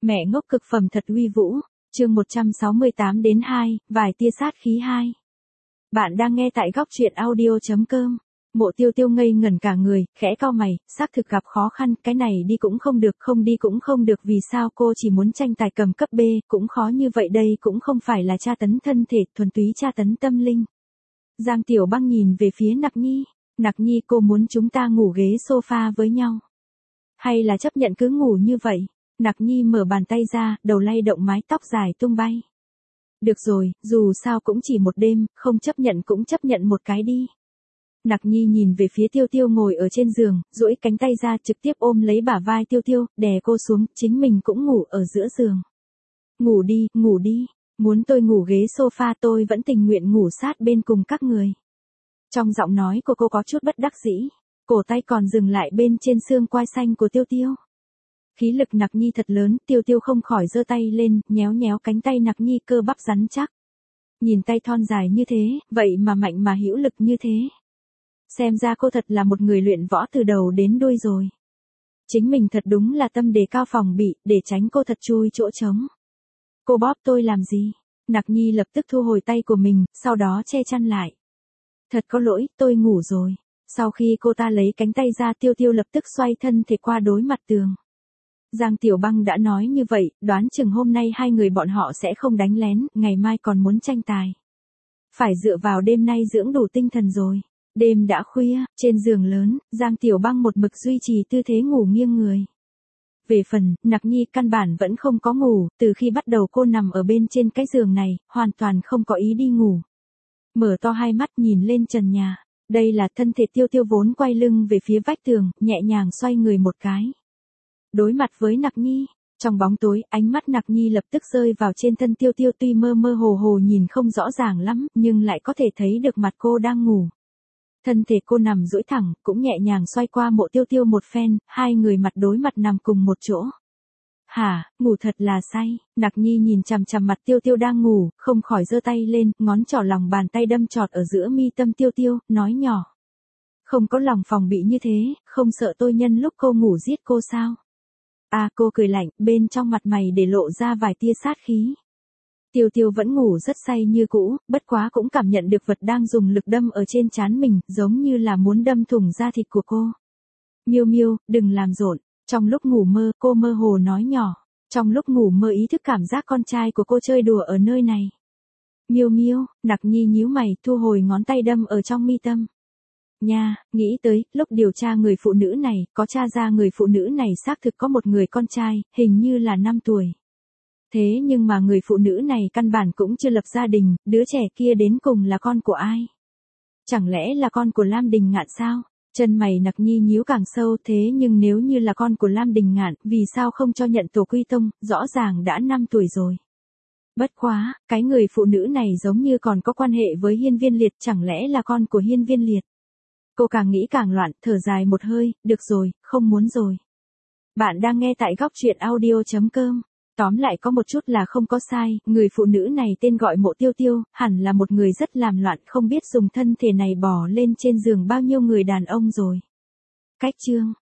Mẹ ngốc cực phẩm thật uy vũ, chương 168 đến 2, vài tia sát khí 2. Bạn đang nghe tại góc truyện audio.com. Mộ Tiêu Tiêu ngây ngẩn cả người, khẽ cau mày, xác thực gặp khó khăn, cái này đi cũng không được, không đi cũng không được, vì sao cô chỉ muốn tranh tài cầm cấp B, cũng khó như vậy, đây cũng không phải là tra tấn thân thể, thuần túy tra tấn tâm linh. Giang Tiểu Băng nhìn về phía Nặc Nhi, cô muốn chúng ta ngủ ghế sofa với nhau. Hay là chấp nhận cứ ngủ như vậy? Nặc Nhi mở bàn tay ra, đầu lay động mái tóc dài tung bay. Được rồi, dù sao cũng chỉ một đêm, không chấp nhận cũng chấp nhận một cái đi. Nặc Nhi nhìn về phía Tiêu Tiêu ngồi ở trên giường, duỗi cánh tay ra trực tiếp ôm lấy bả vai Tiêu Tiêu, đè cô xuống, chính mình cũng ngủ ở giữa giường. Ngủ đi, muốn tôi ngủ ghế sofa tôi vẫn tình nguyện ngủ sát bên cùng các người. Trong giọng nói của cô có chút bất đắc dĩ, cổ tay còn dừng lại bên trên xương quai xanh của Tiêu Tiêu. Khí lực Nặc Nhi thật lớn, Tiêu Tiêu không khỏi giơ tay lên, nhéo nhéo cánh tay Nặc Nhi cơ bắp rắn chắc. Nhìn tay thon dài như thế, vậy mà mạnh mà hữu lực như thế. Xem ra cô thật là một người luyện võ từ đầu đến đuôi rồi. Chính mình thật đúng là tâm đề cao phòng bị, để tránh cô thật chui chỗ trống. Cô bóp tôi làm gì? Nặc Nhi lập tức thu hồi tay của mình, sau đó che chăn lại. Thật có lỗi, tôi ngủ rồi. Sau khi cô ta lấy cánh tay ra, Tiêu Tiêu lập tức xoay thân thể qua đối mặt tường. Giang Tiểu Băng đã nói như vậy, đoán chừng hôm nay hai người bọn họ sẽ không đánh lén, ngày mai còn muốn tranh tài. Phải dựa vào đêm nay dưỡng đủ tinh thần rồi. Đêm đã khuya, trên giường lớn, Giang Tiểu Băng một mực duy trì tư thế ngủ nghiêng người. Về phần, Nặc Nhi căn bản vẫn không có ngủ, từ khi bắt đầu cô nằm ở bên trên cái giường này, hoàn toàn không có ý đi ngủ. Mở to hai mắt nhìn lên trần nhà, đây là thân thể Tiêu Tiêu vốn quay lưng về phía vách tường, nhẹ nhàng xoay người một cái. Đối mặt với Nặc Nhi, trong bóng tối, ánh mắt Nặc Nhi lập tức rơi vào trên thân Tiêu Tiêu, tuy mơ mơ hồ hồ nhìn không rõ ràng lắm, nhưng lại có thể thấy được mặt cô đang ngủ. Thân thể cô nằm duỗi thẳng, cũng nhẹ nhàng xoay qua Mộ Tiêu Tiêu một phen, hai người mặt đối mặt nằm cùng một chỗ. Hả, ngủ thật là say. Nặc Nhi nhìn chằm chằm mặt Tiêu Tiêu đang ngủ, không khỏi giơ tay lên, ngón trỏ lòng bàn tay đâm chọt ở giữa mi tâm Tiêu Tiêu, nói nhỏ. Không có lòng phòng bị như thế, không sợ tôi nhân lúc cô ngủ giết cô sao? À, cô cười lạnh, bên trong mặt mày để lộ ra vài tia sát khí. Tiêu Tiêu vẫn ngủ rất say như cũ, bất quá cũng cảm nhận được vật đang dùng lực đâm ở trên trán mình, giống như là muốn đâm thủng da thịt của cô. Miêu Miêu, đừng làm rộn. Trong lúc ngủ mơ, cô mơ hồ nói nhỏ. Trong lúc ngủ mơ ý thức cảm giác con trai của cô chơi đùa ở nơi này. Miêu Miêu, Nặc Nhi nhíu mày, thu hồi ngón tay đâm ở trong mi tâm. Nha, nghĩ tới, lúc điều tra người phụ nữ này, có tra ra người phụ nữ này xác thực có một người con trai, hình như là 5 tuổi. Thế nhưng mà người phụ nữ này căn bản cũng chưa lập gia đình, đứa trẻ kia đến cùng là con của ai? Chẳng lẽ là con của Lam Đình Ngạn sao? Chân mày Nặc Nhi nhíu càng sâu, thế nhưng nếu như là con của Lam Đình Ngạn, vì sao không cho nhận tổ quy tông, rõ ràng đã 5 tuổi rồi. Bất quá, cái người phụ nữ này giống như còn có quan hệ với Hiên Viên Liệt, chẳng lẽ là con của Hiên Viên Liệt? Cô càng nghĩ càng loạn, thở dài một hơi, được rồi, không muốn rồi. Bạn đang nghe tại góc truyện audio.com. Tóm lại có một chút là không có sai, người phụ nữ này tên gọi Mộ Tiêu Tiêu, hẳn là một người rất làm loạn, không biết dùng thân thể này bỏ lên trên giường bao nhiêu người đàn ông rồi. Cách chương